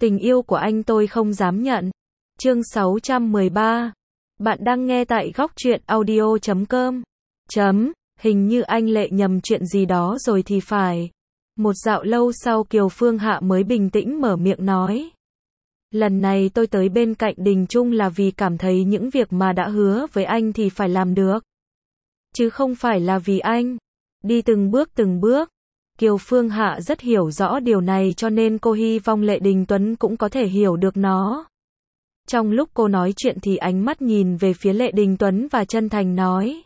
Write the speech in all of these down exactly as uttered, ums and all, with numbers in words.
Tình yêu của anh tôi không dám nhận. Chương sáu trăm mười ba. Bạn đang nghe tại góc truyện audio chấm com. Chấm, hình như anh Lệ nhầm chuyện gì đó rồi thì phải. Một dạo lâu sau Kiều Phương Hạ mới bình tĩnh mở miệng nói. Lần này tôi tới bên cạnh Đình Trung là vì cảm thấy những việc mà đã hứa với anh thì phải làm được. Chứ không phải là vì anh. Đi từng bước từng bước. Kiều Phương Hạ rất hiểu rõ điều này cho nên cô hy vọng Lệ Đình Tuấn cũng có thể hiểu được nó. Trong lúc cô nói chuyện thì ánh mắt nhìn về phía Lệ Đình Tuấn và chân thành nói.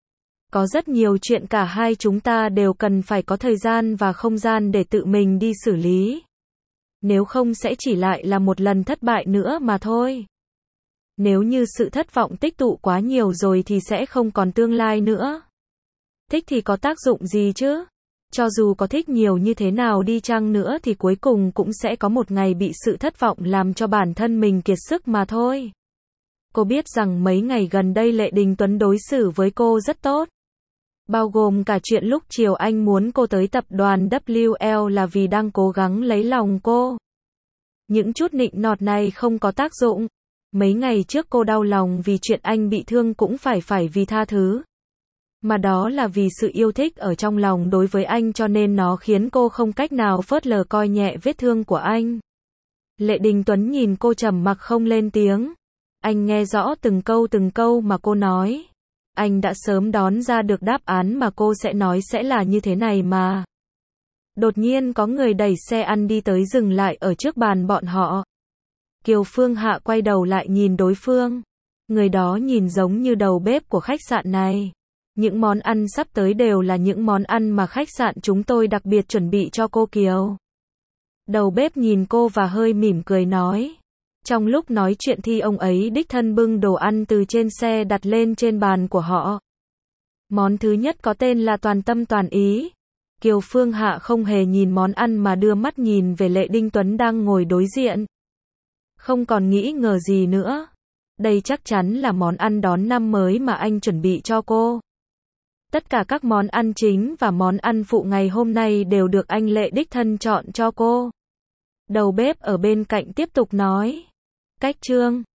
Có rất nhiều chuyện cả hai chúng ta đều cần phải có thời gian và không gian để tự mình đi xử lý. Nếu không sẽ chỉ lại là một lần thất bại nữa mà thôi. Nếu như sự thất vọng tích tụ quá nhiều rồi thì sẽ không còn tương lai nữa. Thích thì có tác dụng gì chứ? Cho dù có thích nhiều như thế nào đi chăng nữa thì cuối cùng cũng sẽ có một ngày bị sự thất vọng làm cho bản thân mình kiệt sức mà thôi. Cô biết rằng mấy ngày gần đây Lệ Đình Tuấn đối xử với cô rất tốt. Bao gồm cả chuyện lúc chiều anh muốn cô tới tập đoàn W L là vì đang cố gắng lấy lòng cô. Những chút nịnh nọt này không có tác dụng. Mấy ngày trước cô đau lòng vì chuyện anh bị thương cũng phải phải vì tha thứ. Mà đó là vì sự yêu thích ở trong lòng đối với anh cho nên nó khiến cô không cách nào phớt lờ coi nhẹ vết thương của anh. Lệ Đình Tuấn nhìn cô trầm mặc không lên tiếng. Anh nghe rõ từng câu từng câu mà cô nói. Anh đã sớm đón ra được đáp án mà cô sẽ nói sẽ là như thế này mà. Đột nhiên có người đẩy xe ăn đi tới dừng lại ở trước bàn bọn họ. Kiều Phương Hạ quay đầu lại nhìn đối phương. Người đó nhìn giống như đầu bếp của khách sạn này. Những món ăn sắp tới đều là những món ăn mà khách sạn chúng tôi đặc biệt chuẩn bị cho cô Kiều. Đầu bếp nhìn cô và hơi mỉm cười nói. Trong lúc nói chuyện thì ông ấy đích thân bưng đồ ăn từ trên xe đặt lên trên bàn của họ. Món thứ nhất có tên là toàn tâm toàn ý. Kiều Phương Hạ không hề nhìn món ăn mà đưa mắt nhìn về Lệ Đình Tuấn đang ngồi đối diện. Không còn nghĩ ngờ gì nữa. Đây chắc chắn là món ăn đón năm mới mà anh chuẩn bị cho cô. Tất cả các món ăn chính và món ăn phụ ngày hôm nay đều được anh Lệ đích thân chọn cho cô. Đầu bếp ở bên cạnh tiếp tục nói. Cách Trương,